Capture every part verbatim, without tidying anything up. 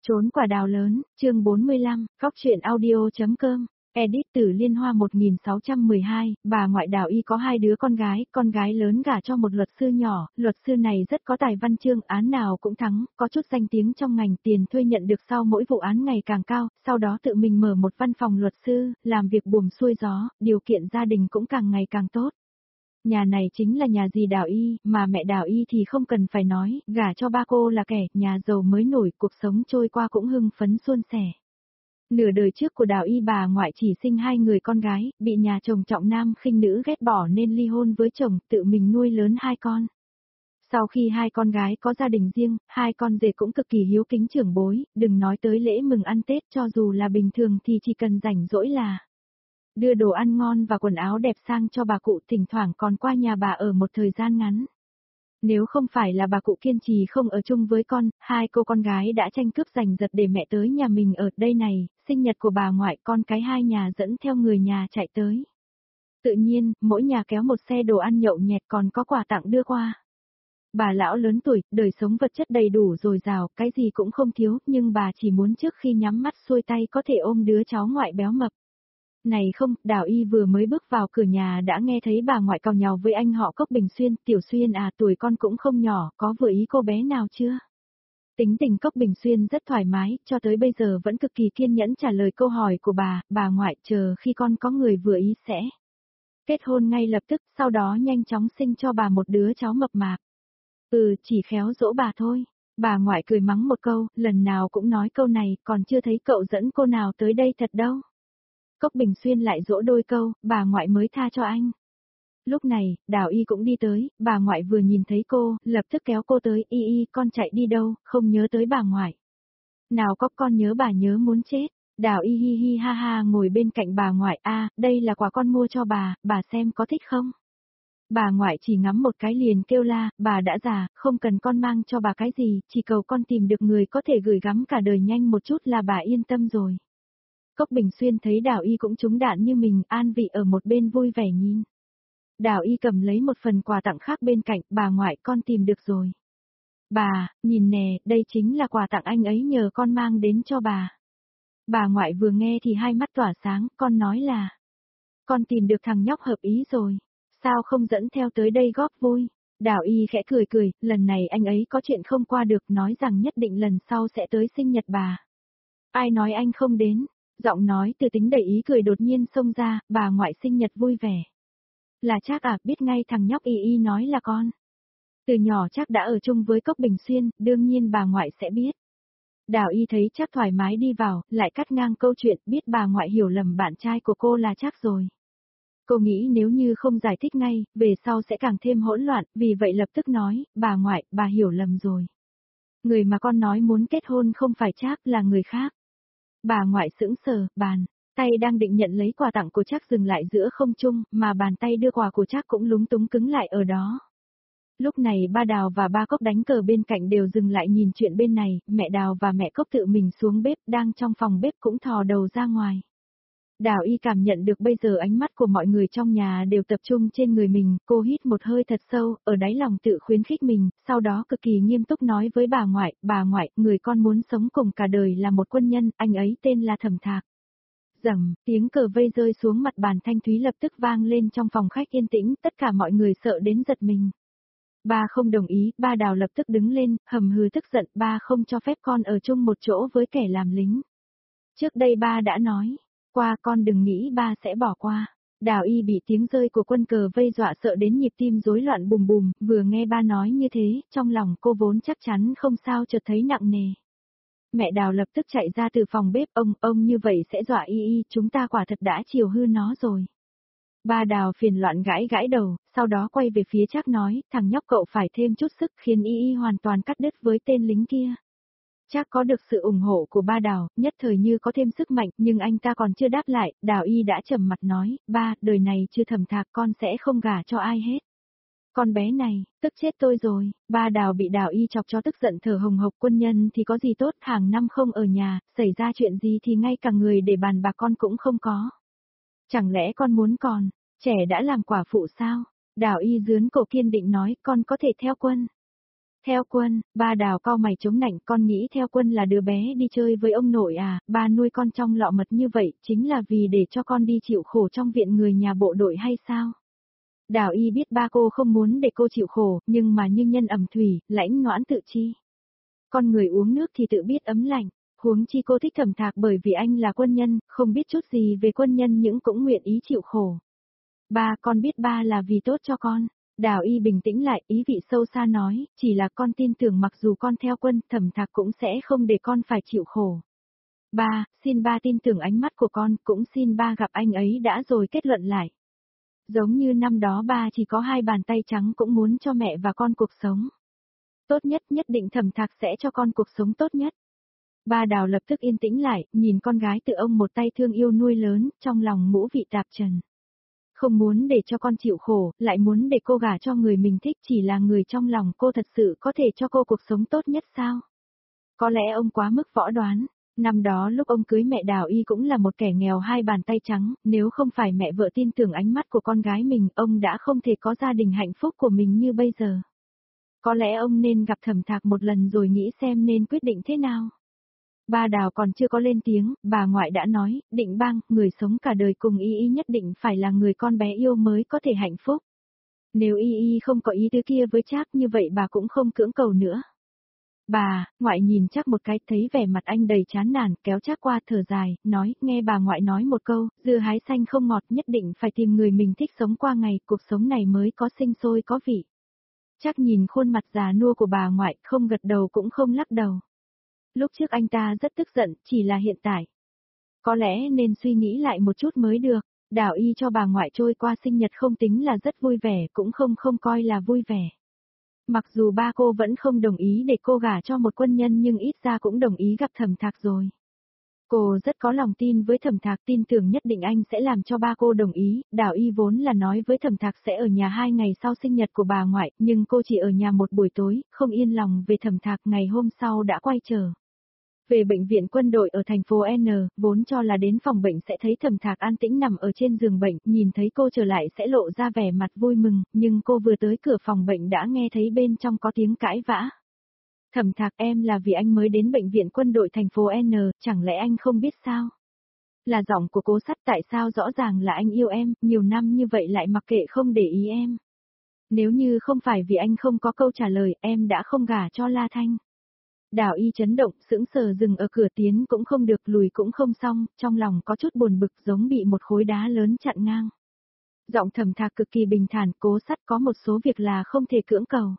Trốn quả đào lớn, chương bốn mươi lăm, Cóc truyện audio.com, edit từ Liên Hoa một nghìn sáu trăm mười hai, bà ngoại Đào Y có hai đứa con gái, con gái lớn gả cho một luật sư nhỏ, luật sư này rất có tài văn chương, án nào cũng thắng, có chút danh tiếng trong ngành, tiền thuê nhận được sau mỗi vụ án ngày càng cao, sau đó tự mình mở một văn phòng luật sư, làm việc buồm xuôi gió, điều kiện gia đình cũng càng ngày càng tốt. Nhà này chính là nhà dì Đào Y, mà mẹ Đào Y thì không cần phải nói, gả cho ba cô là kẻ, nhà giàu mới nổi, cuộc sống trôi qua cũng hưng phấn suôn sẻ. Nửa đời trước của Đào Y bà ngoại chỉ sinh hai người con gái, bị nhà chồng trọng nam khinh nữ ghét bỏ nên ly hôn với chồng, tự mình nuôi lớn hai con. Sau khi hai con gái có gia đình riêng, hai con rể cũng cực kỳ hiếu kính trưởng bối, đừng nói tới lễ mừng ăn Tết, cho dù là bình thường thì chỉ cần rảnh rỗi là đưa đồ ăn ngon và quần áo đẹp sang cho bà cụ, thỉnh thoảng còn qua nhà bà ở một thời gian ngắn. Nếu không phải là bà cụ kiên trì không ở chung với con, hai cô con gái đã tranh cướp giành giật để mẹ tới nhà mình ở đây này, sinh nhật của bà ngoại con cái hai nhà dẫn theo người nhà chạy tới. Tự nhiên, mỗi nhà kéo một xe đồ ăn nhậu nhẹt còn có quà tặng đưa qua. Bà lão lớn tuổi, đời sống vật chất đầy đủ dồi dào, cái gì cũng không thiếu, nhưng bà chỉ muốn trước khi nhắm mắt xuôi tay có thể ôm đứa cháu ngoại béo mập. Này không, Đào Y vừa mới bước vào cửa nhà đã nghe thấy bà ngoại càu nhàu với anh họ Cốc Bình Xuyên, Tiểu Xuyên à, tuổi con cũng không nhỏ, có vừa ý cô bé nào chưa? Tính tình Cốc Bình Xuyên rất thoải mái, cho tới bây giờ vẫn cực kỳ kiên nhẫn trả lời câu hỏi của bà, bà ngoại chờ khi con có người vừa ý sẽ kết hôn ngay lập tức, sau đó nhanh chóng sinh cho bà một đứa cháu mập mạp. Ừ, chỉ khéo dỗ bà thôi. Bà ngoại cười mắng một câu, lần nào cũng nói câu này, còn chưa thấy cậu dẫn cô nào tới đây thật đâu. Cốc Bình Xuyên lại dỗ đôi câu, bà ngoại mới tha cho anh. Lúc này, Đào Y cũng đi tới, bà ngoại vừa nhìn thấy cô, lập tức kéo cô tới, Y Y, con chạy đi đâu, không nhớ tới bà ngoại. Nào Cốc con nhớ bà nhớ muốn chết. Đào Y hi hi ha ha ngồi bên cạnh bà ngoại, a, đây là quà con mua cho bà, bà xem có thích không? Bà ngoại chỉ ngắm một cái liền kêu la, bà đã già, không cần con mang cho bà cái gì, chỉ cầu con tìm được người có thể gửi gắm cả đời nhanh một chút là bà yên tâm rồi. Cốc Bình Xuyên thấy Đào Y cũng trúng đạn như mình, an vị ở một bên vui vẻ nhìn. Đào Y cầm lấy một phần quà tặng khác bên cạnh, bà ngoại con tìm được rồi. Bà, nhìn nè, đây chính là quà tặng anh ấy nhờ con mang đến cho bà. Bà ngoại vừa nghe thì hai mắt tỏa sáng, con nói là, con tìm được thằng nhóc hợp ý rồi, sao không dẫn theo tới đây góp vui. Đào Y khẽ cười cười, lần này anh ấy có chuyện không qua được, nói rằng nhất định lần sau sẽ tới sinh nhật bà. Ai nói anh không đến? Giọng nói từ tính đầy ý cười đột nhiên xông ra, bà ngoại sinh nhật vui vẻ. Là Trác à, biết ngay thằng nhóc Y Y nói là con. Từ nhỏ Trác đã ở chung với Cốc Bình Xuyên, đương nhiên bà ngoại sẽ biết. Đào Y thấy Trác thoải mái đi vào, lại cắt ngang câu chuyện, biết bà ngoại hiểu lầm bạn trai của cô là Trác rồi. Cô nghĩ nếu như không giải thích ngay, về sau sẽ càng thêm hỗn loạn, vì vậy lập tức nói, bà ngoại, bà hiểu lầm rồi. Người mà con nói muốn kết hôn không phải Trác, là người khác. Bà ngoại sững sờ, bàn tay đang định nhận lấy quà tặng của Trác dừng lại giữa không trung, mà bàn tay đưa quà của Trác cũng lúng túng cứng lại ở đó. Lúc này ba Đào và ba Cốc đánh cờ bên cạnh đều dừng lại nhìn chuyện bên này, mẹ Đào và mẹ Cốc tự mình xuống bếp, đang trong phòng bếp cũng thò đầu ra ngoài. Đào Y cảm nhận được bây giờ ánh mắt của mọi người trong nhà đều tập trung trên người mình, cô hít một hơi thật sâu, ở đáy lòng tự khuyến khích mình, sau đó cực kỳ nghiêm túc nói với bà ngoại, bà ngoại, người con muốn sống cùng cả đời là một quân nhân, anh ấy tên là Thẩm Thạc. Rầm, tiếng cờ vây rơi xuống mặt bàn thanh thúy lập tức vang lên trong phòng khách yên tĩnh, tất cả mọi người sợ đến giật mình. Ba không đồng ý, ba Đào lập tức đứng lên, hầm hừ tức giận, ba không cho phép con ở chung một chỗ với kẻ làm lính. Trước đây ba đã nói. Qua con đừng nghĩ ba sẽ bỏ qua. Đào Y bị tiếng rơi của quân cờ vây dọa sợ đến nhịp tim rối loạn bùm bùm, vừa nghe ba nói như thế, trong lòng cô vốn chắc chắn không sao chợt thấy nặng nề. Mẹ Đào lập tức chạy ra từ phòng bếp, ông, ông như vậy sẽ dọa Y Y, chúng ta quả thật đã chiều hư nó rồi. Ba Đào phiền loạn gãi gãi đầu, sau đó quay về phía Trác nói, thằng nhóc cậu phải thêm chút sức khiến Y Y hoàn toàn cắt đứt với tên lính kia. Trác có được sự ủng hộ của ba Đào, nhất thời như có thêm sức mạnh, nhưng anh ta còn chưa đáp lại, Đào Y đã trầm mặt nói, ba, đời này chưa Thẩm Thạc con sẽ không gả cho ai hết. Con bé này, tức chết tôi rồi, ba Đào bị Đào Y chọc cho tức giận thở hồng hộc, quân nhân thì có gì tốt, hàng năm không ở nhà, xảy ra chuyện gì thì ngay cả người để bàn bạc con cũng không có. Chẳng lẽ con muốn còn, trẻ đã làm quả phụ sao? Đào Y dướn cổ kiên định nói, con có thể theo quân. Theo Quân, ba Đào cau mày chống nạnh, con nghĩ Theo Quân là đứa bé đi chơi với ông nội à, ba nuôi con trong lọ mật như vậy, chính là vì để cho con đi chịu khổ trong viện người nhà bộ đội hay sao? Đào Y biết ba cô không muốn để cô chịu khổ, nhưng mà như nhân ẩm thủy, lãnh noãn tự chi. Con người uống nước thì tự biết ấm lạnh, huống chi cô thích Thẩm Thạc bởi vì anh là quân nhân, không biết chút gì về quân nhân nhưng cũng nguyện ý chịu khổ. Ba, con biết ba là vì tốt cho con. Đào Y bình tĩnh lại, ý vị sâu xa nói, chỉ là con tin tưởng mặc dù con theo quân, Thẩm Thạc cũng sẽ không để con phải chịu khổ. Ba, xin ba tin tưởng ánh mắt của con, cũng xin ba gặp anh ấy đã rồi kết luận lại. Giống như năm đó ba chỉ có hai bàn tay trắng cũng muốn cho mẹ và con cuộc sống tốt nhất, nhất định Thẩm Thạc sẽ cho con cuộc sống tốt nhất. Ba Đào lập tức yên tĩnh lại, nhìn con gái tự ông một tay thương yêu nuôi lớn, trong lòng ngũ vị tạp trần. Không muốn để cho con chịu khổ, lại muốn để cô gả cho người mình thích, chỉ là người trong lòng cô thật sự có thể cho cô cuộc sống tốt nhất sao? Có lẽ ông quá mức võ đoán. Năm đó lúc ông cưới mẹ Đào Y cũng là một kẻ nghèo hai bàn tay trắng, nếu không phải mẹ vợ tin tưởng ánh mắt của con gái mình, ông đã không thể có gia đình hạnh phúc của mình như bây giờ. Có lẽ ông nên gặp Thẩm Thạc một lần rồi nghĩ xem nên quyết định thế nào. Ba Đào còn chưa có lên tiếng, bà ngoại đã nói, Định Bang, người sống cả đời cùng Y Y nhất định phải là người con bé yêu mới có thể hạnh phúc. Nếu Y Y không có ý tứ kia với Trác như vậy bà cũng không cưỡng cầu nữa. Bà, ngoại nhìn Trác một cái, thấy vẻ mặt anh đầy chán nản, kéo Trác qua thở dài, nói, nghe bà ngoại nói một câu, dưa hái xanh không ngọt, nhất định phải tìm người mình thích sống qua ngày, cuộc sống này mới có sinh sôi có vị. Trác nhìn khuôn mặt già nua của bà ngoại, không gật đầu cũng không lắc đầu. Lúc trước anh ta rất tức giận, chỉ là hiện tại. Có lẽ nên suy nghĩ lại một chút mới được. Đào Y cho bà ngoại trôi qua sinh nhật không tính là rất vui vẻ, cũng không không coi là vui vẻ. Mặc dù ba cô vẫn không đồng ý để cô gả cho một quân nhân nhưng ít ra cũng đồng ý gặp Thẩm Thạc rồi. Cô rất có lòng tin với Thẩm Thạc, tin tưởng nhất định anh sẽ làm cho ba cô đồng ý. Đào Y vốn là nói với Thẩm Thạc sẽ ở nhà hai ngày sau sinh nhật của bà ngoại, nhưng cô chỉ ở nhà một buổi tối, không yên lòng về Thẩm Thạc, ngày hôm sau đã quay trở về bệnh viện quân đội ở thành phố N, vốn cho là đến phòng bệnh sẽ thấy Thẩm Thạc an tĩnh nằm ở trên giường bệnh, nhìn thấy cô trở lại sẽ lộ ra vẻ mặt vui mừng, nhưng cô vừa tới cửa phòng bệnh đã nghe thấy bên trong có tiếng cãi vã. Thẩm Thạc, em là vì anh mới đến bệnh viện quân đội thành phố N, chẳng lẽ anh không biết sao? Là giọng của Cố Sắt, tại sao rõ ràng là anh yêu em, nhiều năm như vậy lại mặc kệ không để ý em. Nếu như không phải vì anh không có câu trả lời, em đã không gả cho La Thanh. Đào Y chấn động, sững sờ dừng ở cửa, tiến cũng không được, lùi cũng không xong, trong lòng có chút buồn bực giống bị một khối đá lớn chặn ngang. Giọng Thẩm Thạc cực kỳ bình thản, Cố Sắt, có một số việc là không thể cưỡng cầu.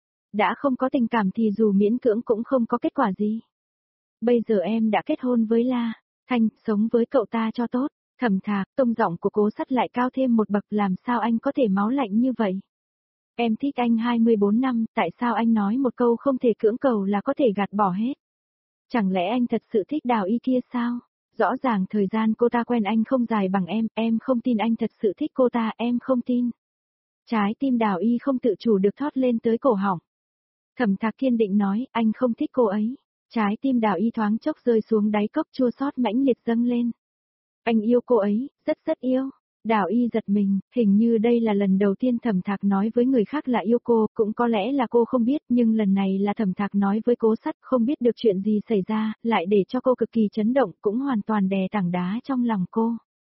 Đã không có tình cảm thì dù miễn cưỡng cũng không có kết quả gì. Bây giờ em đã kết hôn với La Thanh, sống với cậu ta cho tốt. Thẩm Thạc, tông giọng của Cố Sắt lại cao thêm một bậc, làm sao anh có thể máu lạnh như vậy? Em thích anh hai mươi bốn năm, tại sao anh nói một câu không thể cưỡng cầu là có thể gạt bỏ hết? Chẳng lẽ anh thật sự thích Đào Y kia sao? Rõ ràng thời gian cô ta quen anh không dài bằng em, em không tin anh thật sự thích cô ta, em không tin. Trái tim Đào Y không tự chủ được thoát lên tới cổ họng. Thẩm Thạc kiên định nói, anh không thích cô ấy. Trái tim Đào Y thoáng chốc rơi xuống đáy cốc, chua xót mãnh liệt dâng lên. Anh yêu cô ấy, rất rất yêu. Đào Y giật mình, hình như đây là lần đầu tiên Thẩm Thạc nói với người khác là yêu cô, cũng có lẽ là cô không biết, nhưng lần này là Thẩm Thạc nói với Cố Sắt, không biết được chuyện gì xảy ra, lại để cho cô cực kỳ chấn động, cũng hoàn toàn đè tảng đá trong lòng cô.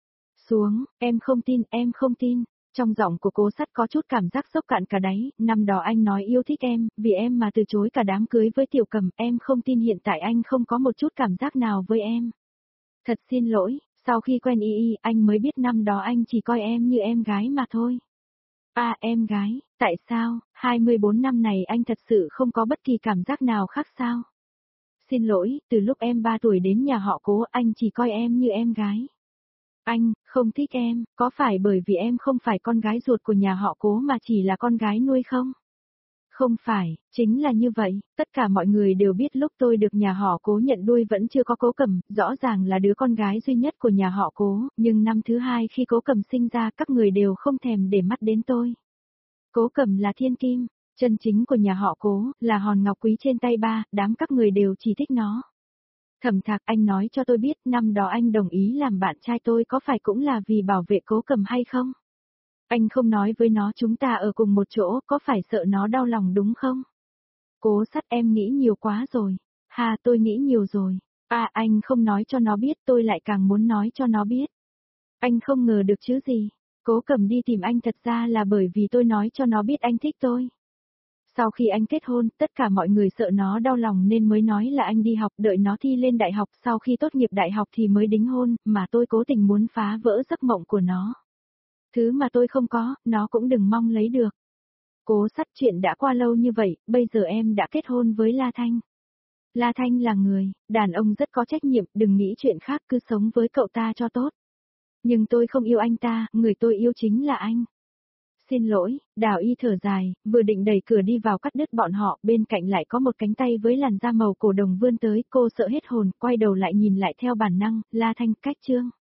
Xuống, em không tin, em không tin. Trong giọng của Cố Sắt có chút cảm giác sốc cạn cả đáy, năm đó anh nói yêu thích em, vì em mà từ chối cả đám cưới với Tiểu Cầm, em không tin hiện tại anh không có một chút cảm giác nào với em. Thật xin lỗi. Sau khi quen Y Y, anh mới biết năm đó anh chỉ coi em như em gái mà thôi. À, em gái, tại sao, hai mươi bốn năm này anh thật sự không có bất kỳ cảm giác nào khác sao? Xin lỗi, từ lúc em ba tuổi đến nhà họ Cố, anh chỉ coi em như em gái. Anh, không thích em, có phải bởi vì em không phải con gái ruột của nhà họ Cố mà chỉ là con gái nuôi không? Không phải, chính là như vậy, tất cả mọi người đều biết lúc tôi được nhà họ Cố nhận nuôi vẫn chưa có Cố Cầm, rõ ràng là đứa con gái duy nhất của nhà họ Cố, nhưng năm thứ hai khi Cố Cầm sinh ra các người đều không thèm để mắt đến tôi. Cố Cầm là thiên kim, chân chính của nhà họ Cố, là hòn ngọc quý trên tay ba, đám các người đều chỉ thích nó. Thẩm Thạc, anh nói cho tôi biết năm đó anh đồng ý làm bạn trai tôi có phải cũng là vì bảo vệ Cố Cầm hay không? Anh không nói với nó chúng ta ở cùng một chỗ, có phải sợ nó đau lòng đúng không? Cố Sắt em nghĩ nhiều quá rồi. Ha tôi nghĩ nhiều rồi. À anh không nói cho nó biết tôi lại càng muốn nói cho nó biết. Anh không ngờ được chứ gì. Cố Cầm đi tìm anh thật ra là bởi vì tôi nói cho nó biết anh thích tôi. Sau khi anh kết hôn, tất cả mọi người sợ nó đau lòng nên mới nói là anh đi học đợi nó thi lên đại học, sau khi tốt nghiệp đại học thì mới đính hôn, mà tôi cố tình muốn phá vỡ giấc mộng của nó. Thứ mà tôi không có, nó cũng đừng mong lấy được. Cố Sắt chuyện đã qua lâu như vậy, bây giờ em đã kết hôn với La Thanh. La Thanh là người, đàn ông rất có trách nhiệm, đừng nghĩ chuyện khác cứ sống với cậu ta cho tốt. Nhưng tôi không yêu anh ta, người tôi yêu chính là anh. Xin lỗi, Đào Y thở dài, vừa định đẩy cửa đi vào cắt đứt bọn họ, bên cạnh lại có một cánh tay với làn da màu cổ đồng vươn tới, cô sợ hết hồn, quay đầu lại nhìn lại theo bản năng, La Thanh cách chương.